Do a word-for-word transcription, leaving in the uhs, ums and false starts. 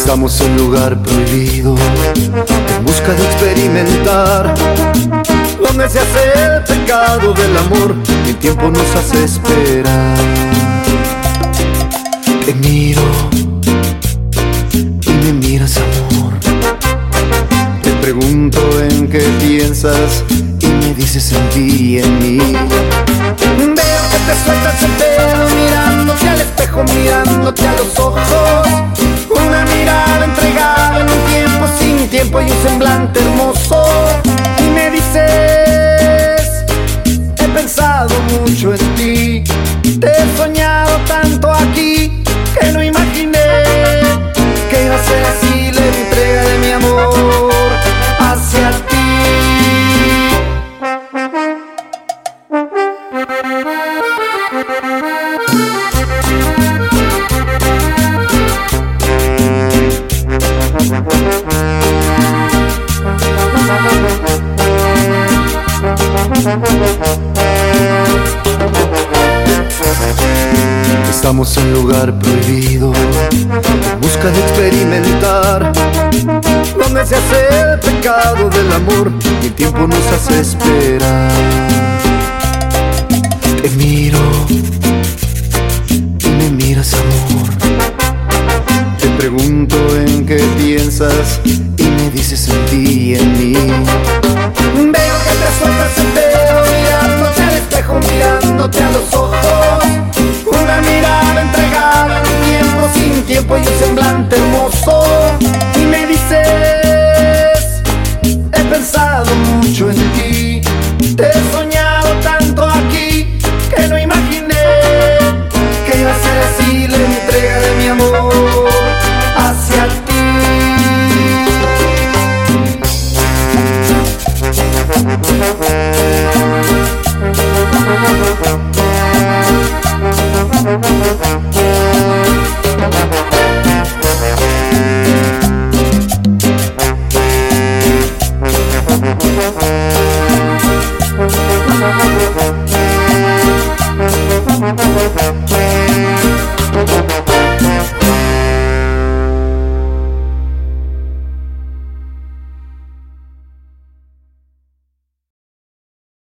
Estamos en lugar prohibido, en busca de experimentar, donde se hace el pecado del amor y el tiempo nos hace esperar. Te miro y me miras, amor. Te pregunto en qué piensas y me dices en ti y en mí. Veo que te sueltas el pelo mirándote al espejo, mirándote a los ojos. Una mirada entregada en un tiempo sin tiempo y un semblante hermoso. Y me dices, he pensado mucho en ti, te he soñado tanto aquí que no imaginé que iba a ser así la entrega de mi amor hacia ti. Estamos en lugar prohibido, en busca de experimentar, donde se hace el pecado del amor y el tiempo nos hace esperar. Te miro y me miras, amor. Te pregunto en qué piensas y me dices en ti y en mí. Veo que te sueltas el pelo mirándote al espejo, mirándote a los ojos.